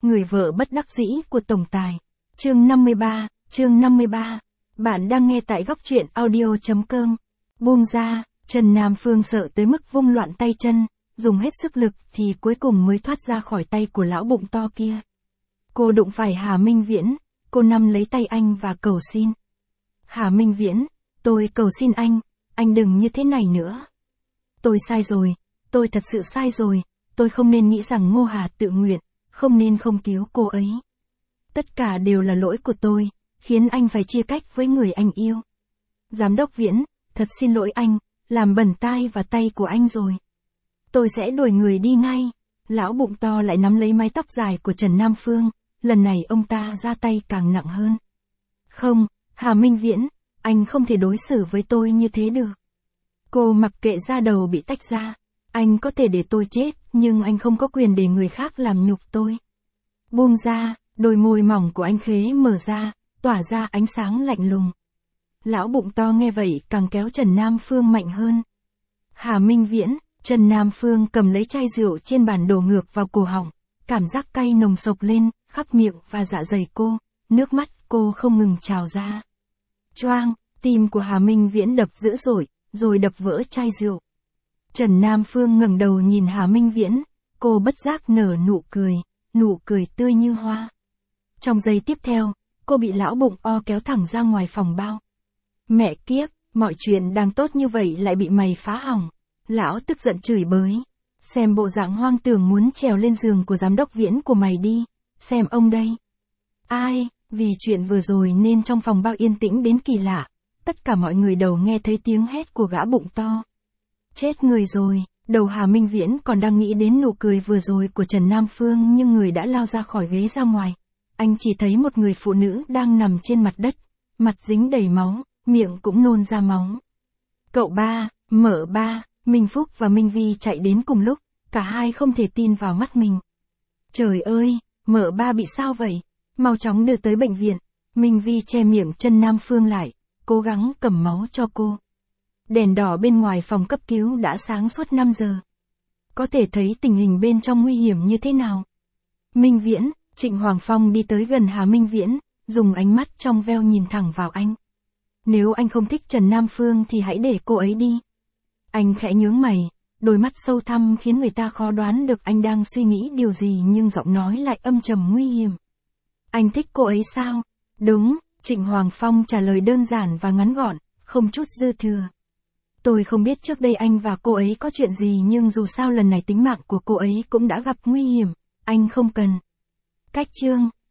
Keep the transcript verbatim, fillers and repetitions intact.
người vợ bất đắc dĩ của tổng tài. Chương năm mươi ba, chương năm mươi ba. Bạn đang nghe tại góc truyện audio chấm com. Buông ra, Trần Nam Phương sợ tới mức vung loạn tay chân, dùng hết sức lực thì cuối cùng mới thoát ra khỏi tay của lão bụng to kia. Cô đụng phải Hà Minh Viễn, cô nắm lấy tay anh và cầu xin. Hà Minh Viễn, tôi cầu xin anh, anh đừng như thế này nữa. Tôi sai rồi, tôi thật sự sai rồi, tôi không nên nghĩ rằng Ngô Hà tự nguyện, không nên không cứu cô ấy. Tất cả đều là lỗi của tôi, khiến anh phải chia cách với người anh yêu. Giám đốc Viễn, thật xin lỗi anh, làm bẩn tai và tay của anh rồi. Tôi sẽ đuổi người đi ngay. Lão bụng to lại nắm lấy mái tóc dài của Trần Nam Phương, lần này ông ta ra tay càng nặng hơn. Không, Hà Minh Viễn, anh không thể đối xử với tôi như thế được. Cô mặc kệ da đầu bị tách ra, anh có thể để tôi chết, nhưng anh không có quyền để người khác làm nhục tôi. Buông ra, đôi môi mỏng của anh khế mở ra, tỏa ra ánh sáng lạnh lùng. Lão bụng to nghe vậy càng kéo Trần Nam Phương mạnh hơn. Hà Minh Viễn, Trần Nam Phương cầm lấy chai rượu trên bàn đổ ngược vào cổ họng, cảm giác cay nồng sộc lên, khắp miệng và dạ dày cô, nước mắt cô không ngừng trào ra. Choang, tim của Hà Minh Viễn đập dữ dội, rồi đập vỡ chai rượu. Trần Nam Phương ngẩng đầu nhìn Hà Minh Viễn, cô bất giác nở nụ cười, nụ cười tươi như hoa. Trong giây tiếp theo, cô bị lão bụng o kéo thẳng ra ngoài phòng bao. Mẹ kiếp, mọi chuyện đang tốt như vậy lại bị mày phá hỏng. Lão tức giận chửi bới. Xem bộ dạng hoang tưởng muốn trèo lên giường của giám đốc Viễn của mày đi. Xem ông đây. Ai, vì chuyện vừa rồi nên trong phòng bao yên tĩnh đến kỳ lạ. Tất cả mọi người đầu nghe thấy tiếng hét của gã bụng to. Chết người rồi, đầu Hà Minh Viễn còn đang nghĩ đến nụ cười vừa rồi của Trần Nam Phương nhưng người đã lao ra khỏi ghế ra ngoài. Anh chỉ thấy một người phụ nữ đang nằm trên mặt đất, mặt dính đầy máu, miệng cũng nôn ra máu. Cậu ba, mở ba, Minh Phúc và Minh Vi chạy đến cùng lúc, cả hai không thể tin vào mắt mình. Trời ơi, mở ba bị sao vậy? Mau chóng đưa tới bệnh viện. Minh Vi che miệng Trần Nam Phương lại, cố gắng cầm máu cho cô. Đèn đỏ bên ngoài phòng cấp cứu đã sáng suốt năm giờ. Có thể thấy tình hình bên trong nguy hiểm như thế nào. Minh Viễn, Trịnh Hoàng Phong đi tới gần Hà Minh Viễn, dùng ánh mắt trong veo nhìn thẳng vào anh. Nếu anh không thích Trần Nam Phương thì hãy để cô ấy đi. Anh khẽ nhướng mày, đôi mắt sâu thẳm khiến người ta khó đoán được anh đang suy nghĩ điều gì nhưng giọng nói lại âm trầm nguy hiểm. Anh thích cô ấy sao? Đúng, Trịnh Hoàng Phong trả lời đơn giản và ngắn gọn, không chút dư thừa. Tôi không biết trước đây anh và cô ấy có chuyện gì nhưng dù sao lần này tính mạng của cô ấy cũng đã gặp nguy hiểm, anh không cần. Cách chương.